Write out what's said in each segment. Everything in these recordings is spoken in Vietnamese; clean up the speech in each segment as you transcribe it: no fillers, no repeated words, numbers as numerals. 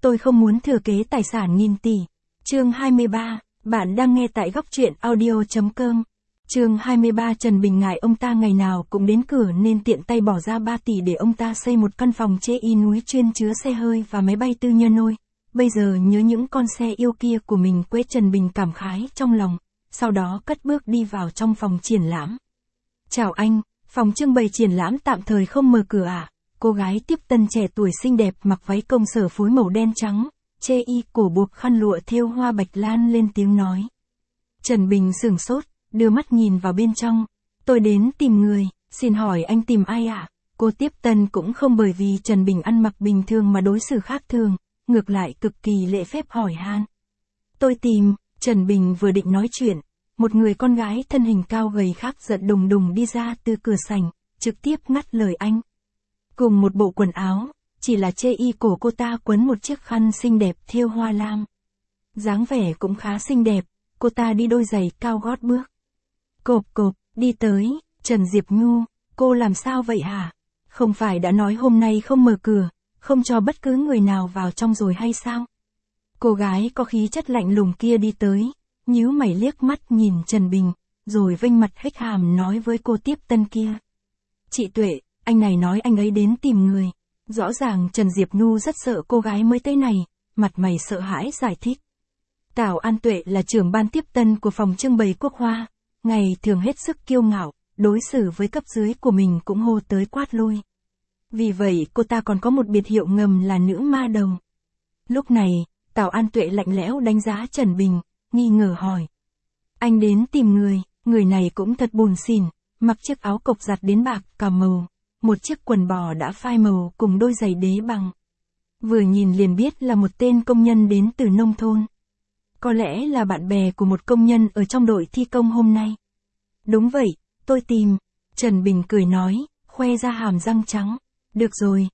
Tôi không muốn thừa kế tài sản nghìn tỷ. Chương 23, bạn đang nghe tại góc truyện audio.com. Chương 23 Trần Bình ngại ông ta ngày nào cũng đến cửa nên tiện tay bỏ ra 3 tỷ để ông ta xây một căn phòng chê y núi chuyên chứa xe hơi và máy bay tư nhân ôi. Bây giờ nhớ những con xe yêu kia của mình quê. Trần Bình cảm khái trong lòng, sau đó cất bước đi vào trong phòng triển lãm. Chào anh, phòng trưng bày triển lãm tạm thời không mở cửa à? Cô gái tiếp tân trẻ tuổi xinh đẹp mặc váy công sở phối màu đen trắng, chê y cổ buộc khăn lụa thêu hoa bạch lan lên tiếng nói. Trần Bình sửng sốt, đưa mắt nhìn vào bên trong. Tôi đến tìm người, xin hỏi anh tìm ai ạ? Cô tiếp tân cũng không bởi vì Trần Bình ăn mặc bình thường mà đối xử khác thường, ngược lại cực kỳ lễ phép hỏi han. Tôi tìm, Trần Bình vừa định nói chuyện, một người con gái thân hình cao gầy khác giận đùng đùng đi ra từ cửa sảnh, trực tiếp ngắt lời anh. Cùng một bộ quần áo, chỉ là chê y cổ cô ta quấn một chiếc khăn xinh đẹp thêu hoa lam. Dáng vẻ cũng khá xinh đẹp, cô ta đi đôi giày cao gót bước. Cộp cộp, đi tới, Trần Diệp Nhu, cô làm sao vậy hả? Không phải đã nói hôm nay không mở cửa, không cho bất cứ người nào vào trong rồi hay sao? Cô gái có khí chất lạnh lùng kia đi tới, nhíu mày liếc mắt nhìn Trần Bình, rồi vênh mặt hếch hàm nói với cô tiếp tân kia. Chị Tuệ, anh này nói anh ấy đến tìm người. Rõ ràng Trần Diệp Nhu rất sợ cô gái mới tới này, mặt mày sợ hãi giải thích. Tào An Tuệ là trưởng ban tiếp tân của phòng trưng bày quốc hoa, ngày thường hết sức kiêu ngạo, đối xử với cấp dưới của mình cũng hô tới quát lui. Vì vậy cô ta còn có một biệt hiệu ngầm là nữ ma đầu. Lúc này, Tào An Tuệ lạnh lẽo đánh giá Trần Bình, nghi ngờ hỏi. Anh đến tìm người này cũng thật buồn xỉn, mặc chiếc áo cộc giặt đến bạc cả màu, một chiếc quần bò đã phai màu cùng đôi giày đế bằng. Vừa nhìn liền biết là một tên công nhân đến từ nông thôn. Có lẽ là bạn bè của một công nhân ở trong đội thi công hôm nay. Đúng vậy, tôi tìm. Trần Bình cười nói, khoe ra hàm răng trắng. Được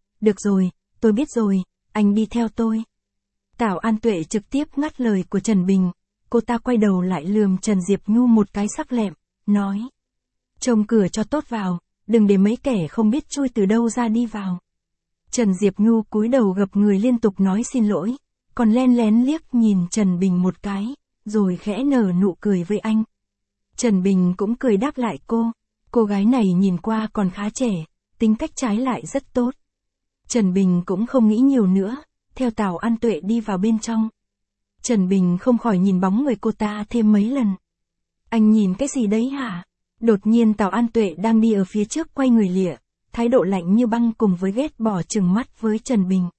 rồi, tôi biết rồi, anh đi theo tôi. Tào An Tuệ trực tiếp ngắt lời của Trần Bình, cô ta quay đầu lại lườm Trần Diệp Nhu một cái sắc lẹm, nói. Trông cửa cho tốt vào, đừng để mấy kẻ không biết chui từ đâu ra đi vào. Trần Diệp Nhu cúi đầu gập người liên tục nói xin lỗi, còn len lén liếc nhìn Trần Bình một cái, rồi khẽ nở nụ cười với anh. Trần Bình cũng cười đáp lại cô gái này nhìn qua còn khá trẻ, tính cách trái lại rất tốt. Trần Bình cũng không nghĩ nhiều nữa, theo Tào An Tuệ đi vào bên trong. Trần Bình không khỏi nhìn bóng người cô ta thêm mấy lần. Anh nhìn cái gì đấy hả? Đột nhiên Tào An Tuệ đang đi ở phía trước quay người lịa, thái độ lạnh như băng cùng với ghét bỏ trừng mắt với Trần Bình.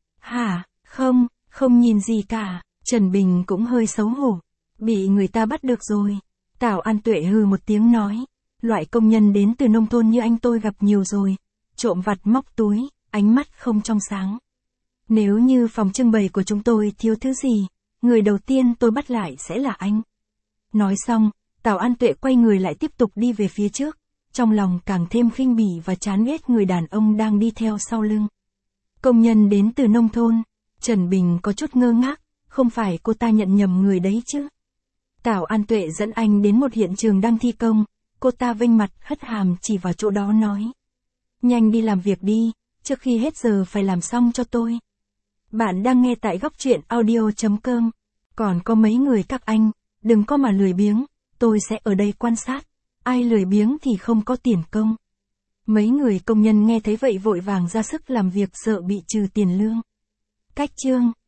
Hả, không nhìn gì cả. Trần Bình cũng hơi xấu hổ, bị người ta bắt được rồi. Tào An Tuệ hừ một tiếng nói, loại công nhân đến từ nông thôn như anh tôi gặp nhiều rồi, trộm vặt móc túi, ánh mắt không trong sáng. Nếu như phòng trưng bày của chúng tôi thiếu thứ gì, người đầu tiên tôi bắt lại sẽ là anh. Nói xong, Tào An Tuệ quay người lại tiếp tục đi về phía trước, trong lòng càng thêm khinh bỉ và chán ghét người đàn ông đang đi theo sau lưng. Công nhân đến từ nông thôn, Trần Bình có chút ngơ ngác, không phải cô ta nhận nhầm người đấy chứ. Tào An Tuệ dẫn anh đến một hiện trường đang thi công, cô ta vênh mặt hất hàm chỉ vào chỗ đó nói. Nhanh đi làm việc đi, trước khi hết giờ phải làm xong cho tôi. Bạn đang nghe tại góc truyện audio.com. Còn có mấy người các anh, đừng có mà lười biếng, tôi sẽ ở đây quan sát. Ai lười biếng thì không có tiền công. Mấy người công nhân nghe thấy vậy vội vàng ra sức làm việc sợ bị trừ tiền lương. Cách chương